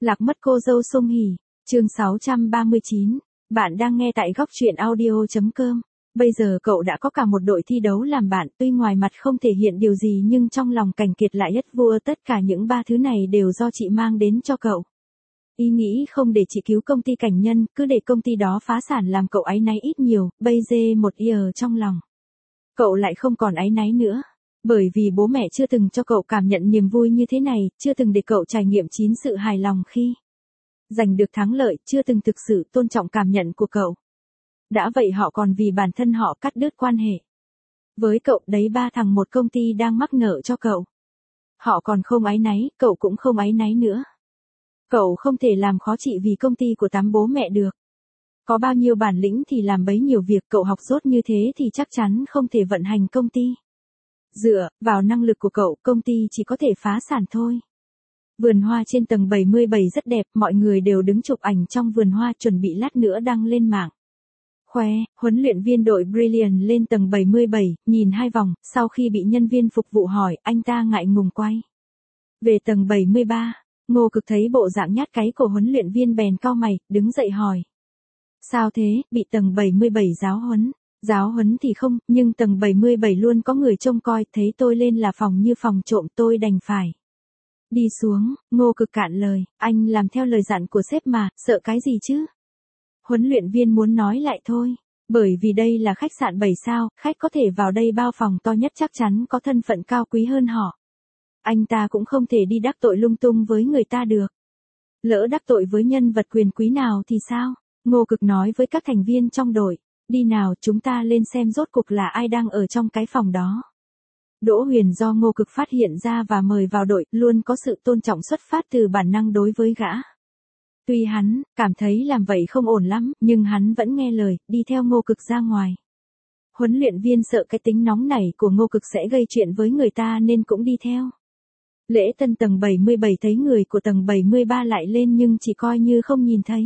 Lạc mất cô dâu Song Hỷ, chương 639. Bạn đang nghe tại góc truyện audio.com. Bây giờ cậu đã có cả một đội thi đấu làm bạn, tuy ngoài mặt không thể hiện điều gì nhưng trong lòng Cảnh Kiệt lại nhất vua, tất cả những ba thứ này đều do chị mang đến cho cậu. Ý nghĩ không để chị cứu công ty Cảnh Nhân, cứ để công ty đó phá sản làm cậu áy náy ít nhiều, bây giờ một year trong lòng. Cậu lại không còn áy náy nữa. Bởi vì bố mẹ chưa từng cho cậu cảm nhận niềm vui như thế này, chưa từng để cậu trải nghiệm chín sự hài lòng khi giành được thắng lợi, chưa từng thực sự tôn trọng cảm nhận của cậu. Đã vậy họ còn vì bản thân họ cắt đứt quan hệ với cậu đấy, ba thằng một công ty đang mắc nợ cho cậu. Họ còn không áy náy, cậu cũng không áy náy nữa. Cậu không thể làm khó chị vì công ty của tám bố mẹ được. Có bao nhiêu bản lĩnh thì làm bấy nhiều việc, cậu học dốt như thế thì chắc chắn không thể vận hành công ty. Dựa vào năng lực của cậu, công ty chỉ có thể phá sản thôi. Vườn hoa trên tầng 77 rất đẹp, mọi người đều đứng chụp ảnh trong vườn hoa chuẩn bị lát nữa đăng lên mạng. Khoe, huấn luyện viên đội Brilliant lên tầng 77, nhìn hai vòng, sau khi bị nhân viên phục vụ hỏi, anh ta ngại ngùng quay về tầng 73. Ngô Cực thấy bộ dạng nhát cái của huấn luyện viên bèn cau mày, đứng dậy hỏi. Sao thế, bị tầng 77 giáo huấn? Giáo huấn thì không, nhưng tầng 77 luôn có người trông coi, thấy tôi lên là phòng như phòng trộm, tôi đành phải đi xuống. Ngô Cực cạn lời, anh làm theo lời dặn của sếp mà, sợ cái gì chứ? Huấn luyện viên muốn nói lại thôi, bởi vì đây là khách sạn 7 sao, khách có thể vào đây bao phòng to nhất chắc chắn có thân phận cao quý hơn họ. Anh ta cũng không thể đi đắc tội lung tung với người ta được. Lỡ đắc tội với nhân vật quyền quý nào thì sao? Ngô Cực nói với các thành viên trong đội. Đi nào, chúng ta lên xem rốt cục là ai đang ở trong cái phòng đó. Đỗ Huyền do Ngô Cực phát hiện ra và mời vào đội, luôn có sự tôn trọng xuất phát từ bản năng đối với gã. Tuy hắn cảm thấy làm vậy không ổn lắm, nhưng hắn vẫn nghe lời, đi theo Ngô Cực ra ngoài. Huấn luyện viên sợ cái tính nóng nảy của Ngô Cực sẽ gây chuyện với người ta nên cũng đi theo. Lễ tân tầng 77 thấy người của tầng 73 lại lên nhưng chỉ coi như không nhìn thấy.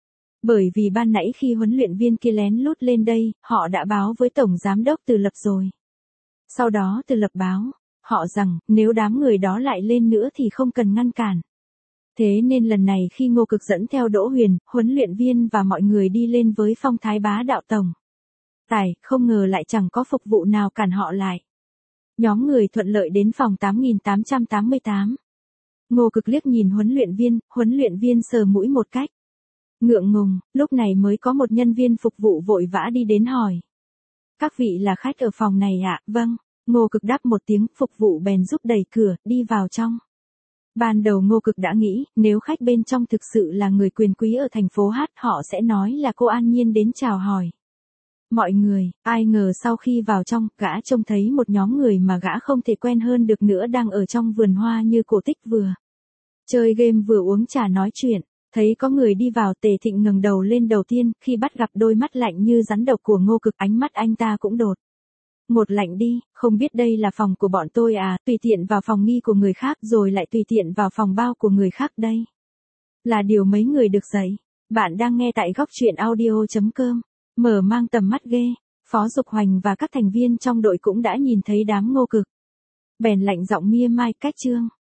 Bởi vì ban nãy khi huấn luyện viên kia lén lút lên đây, họ đã báo với Tổng Giám đốc Từ Lập rồi. Sau đó Từ Lập báo họ rằng, nếu đám người đó lại lên nữa thì không cần ngăn cản. Thế nên lần này khi Ngô Cực dẫn theo Đỗ Huyền, huấn luyện viên và mọi người đi lên với phong thái bá đạo tổng tài, không ngờ lại chẳng có phục vụ nào cản họ lại. Nhóm người thuận lợi đến phòng 8888. Ngô Cực liếc nhìn huấn luyện viên sờ mũi một cách ngượng ngùng, lúc này mới có một nhân viên phục vụ vội vã đi đến hỏi. Các vị là khách ở phòng này ạ? Vâng. Ngô Cực đáp một tiếng, phục vụ bèn giúp đẩy cửa, đi vào trong. Ban đầu Ngô Cực đã nghĩ, nếu khách bên trong thực sự là người quyền quý ở thành phố Hát, họ sẽ nói là cô An Nhiên đến chào hỏi mọi người. Ai ngờ sau khi vào trong, gã trông thấy một nhóm người mà gã không thể quen hơn được nữa đang ở trong vườn hoa như cổ tích, vừa chơi game vừa uống trà nói chuyện. Thấy có người đi vào, Tề Thịnh ngẩng đầu lên đầu tiên, khi bắt gặp đôi mắt lạnh như rắn độc của Ngô Cực, ánh mắt anh ta cũng đột ngột lạnh đi. Không biết đây là phòng của bọn tôi à? Tùy tiện vào phòng nghi của người khác rồi lại tùy tiện vào phòng bao của người khác đây là điều mấy người được dạy. Bạn đang nghe tại góc truyện audio.com. Mở mang tầm mắt ghê. Phó Dục Hoành và các thành viên trong đội cũng đã nhìn thấy đám Ngô Cực, bèn lạnh giọng mia mai, cách trương.